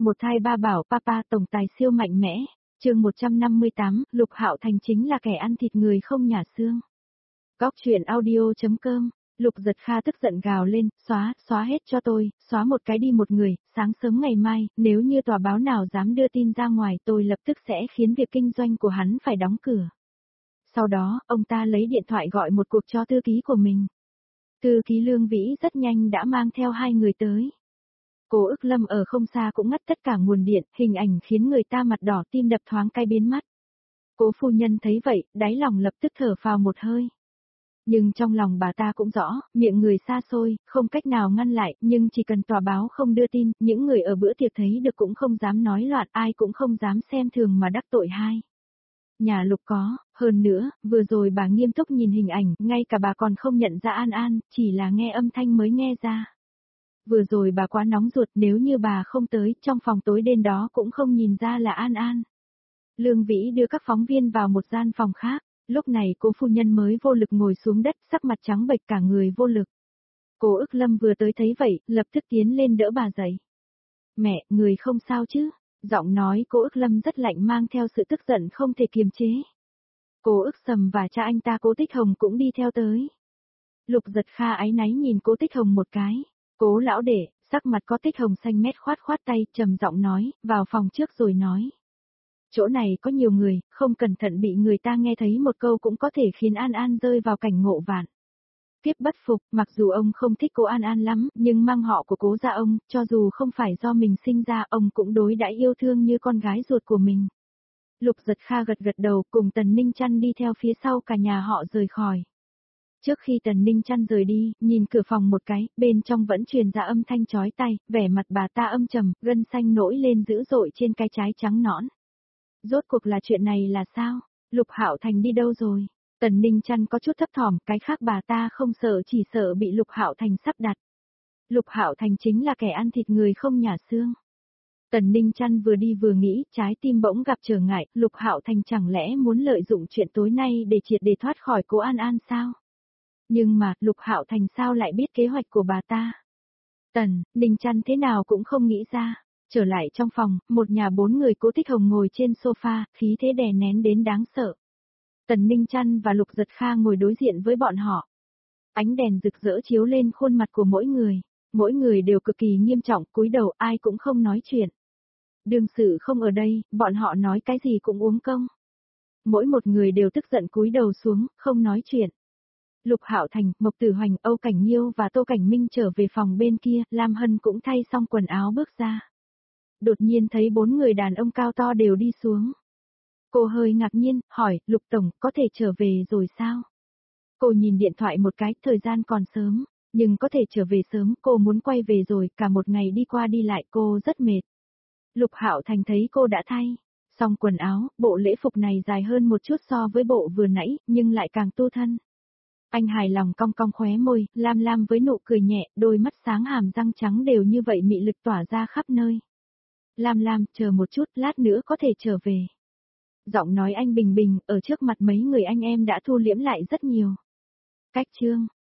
Một thai ba bảo papa tổng tài siêu mạnh mẽ, chương 158, Lục Hạo Thành chính là kẻ ăn thịt người không nhả xương. Góc truyện audio.com, Lục Giật Kha tức giận gào lên, xóa hết cho tôi, xóa một cái đi một người, sáng sớm ngày mai, nếu như tòa báo nào dám đưa tin ra ngoài tôi lập tức sẽ khiến việc kinh doanh của hắn phải đóng cửa. Sau đó, ông ta lấy điện thoại gọi một cuộc cho thư ký của mình. Thư ký Lương Vĩ rất nhanh đã mang theo hai người tới. Cố Ức Lâm ở không xa cũng ngắt tất cả nguồn điện, hình ảnh khiến người ta mặt đỏ tim đập thoáng cái biến mắt. Cố phu nhân thấy vậy, đáy lòng lập tức thở phào một hơi. Nhưng trong lòng bà ta cũng rõ, miệng người xa xôi, không cách nào ngăn lại, nhưng chỉ cần tòa báo không đưa tin, những người ở bữa tiệc thấy được cũng không dám nói loạn, ai cũng không dám xem thường mà đắc tội hai. Nhà Lục có, hơn nữa, vừa rồi bà nghiêm túc nhìn hình ảnh, ngay cả bà còn không nhận ra An An, chỉ là nghe âm thanh mới nghe ra. Vừa rồi bà quá nóng ruột, nếu như bà không tới, trong phòng tối đen đó cũng không nhìn ra là An An. Lương Vĩ đưa các phóng viên vào một gian phòng khác, lúc này cố phu nhân mới vô lực ngồi xuống đất, sắc mặt trắng bệch cả người vô lực. Cố Ức Lâm vừa tới thấy vậy, lập tức tiến lên đỡ bà dậy. Mẹ, người không sao chứ? Giọng nói Cố Ức Lâm rất lạnh mang theo sự tức giận không thể kiềm chế. Cố Ức Sầm và cha anh ta Cố Tích Hồng cũng đi theo tới. Lục Giật Kha áy náy nhìn Cố Tích Hồng một cái. Cố lão đệ, sắc mặt có Tích Hồng xanh mét khoát tay, trầm giọng nói, vào phòng trước rồi nói. Chỗ này có nhiều người, không cẩn thận bị người ta nghe thấy một câu cũng có thể khiến An An rơi vào cảnh ngộ vạn. Tiếp bất phục, mặc dù ông không thích cô An An lắm, nhưng mang họ của Cố gia ông, cho dù không phải do mình sinh ra, ông cũng đối đãi yêu thương như con gái ruột của mình. Lục Giật Kha gật đầu cùng Tần Ninh Chăn đi theo phía sau cả nhà họ rời khỏi. Trước khi Tần Ninh Chăn rời đi, nhìn cửa phòng một cái, bên trong vẫn truyền ra âm thanh chói tai, vẻ mặt bà ta âm trầm, gân xanh nổi lên dữ dội trên cái trái trắng nõn. Rốt cuộc là chuyện này là sao? Lục Hạo Thành đi đâu rồi? Tần Ninh Chăn có chút thấp thỏm, cái khác bà ta không sợ, chỉ sợ bị Lục Hạo Thành sắp đặt. Lục Hạo Thành chính là kẻ ăn thịt người không nhả xương. Tần Ninh Chăn vừa đi vừa nghĩ, trái tim bỗng gặp trở ngại, Lục Hạo Thành chẳng lẽ muốn lợi dụng chuyện tối nay để triệt để thoát khỏi Cố An An sao? Nhưng mà, Lục Hạo Thành sao lại biết kế hoạch của bà ta? Tần Ninh Chăn thế nào cũng không nghĩ ra. Trở lại trong phòng, một nhà bốn người Cố Tích Hồng ngồi trên sofa, khí thế đè nén đến đáng sợ. Tần Ninh Chăn và Lục Giật Kha ngồi đối diện với bọn họ. Ánh đèn rực rỡ chiếu lên khuôn mặt của mỗi người đều cực kỳ nghiêm trọng, cúi đầu ai cũng không nói chuyện. Đương sự không ở đây, bọn họ nói cái gì cũng uống công. Mỗi một người đều tức giận cúi đầu xuống, không nói chuyện. Lục Hạo Thành, Mộc Tử Hoành, Âu Cảnh Nhiêu và Tô Cảnh Minh trở về phòng bên kia, Lam Hân cũng thay xong quần áo bước ra. Đột nhiên thấy bốn người đàn ông cao to đều đi xuống. Cô hơi ngạc nhiên, hỏi, Lục Tổng, có thể trở về rồi sao? Cô nhìn điện thoại một cái, thời gian còn sớm, nhưng có thể trở về sớm, cô muốn quay về rồi, cả một ngày đi qua đi lại cô rất mệt. Lục Hạo Thành thấy cô đã thay xong quần áo, bộ lễ phục này dài hơn một chút so với bộ vừa nãy, nhưng lại càng tu thân. Anh hài lòng cong cong khóe môi, Lam Lam với nụ cười nhẹ, đôi mắt sáng hàm răng trắng đều như vậy mị lực tỏa ra khắp nơi. Lam Lam, chờ một chút, lát nữa có thể trở về. Giọng nói anh bình bình, ở trước mặt mấy người anh em đã thu liễm lại rất nhiều. Cách chương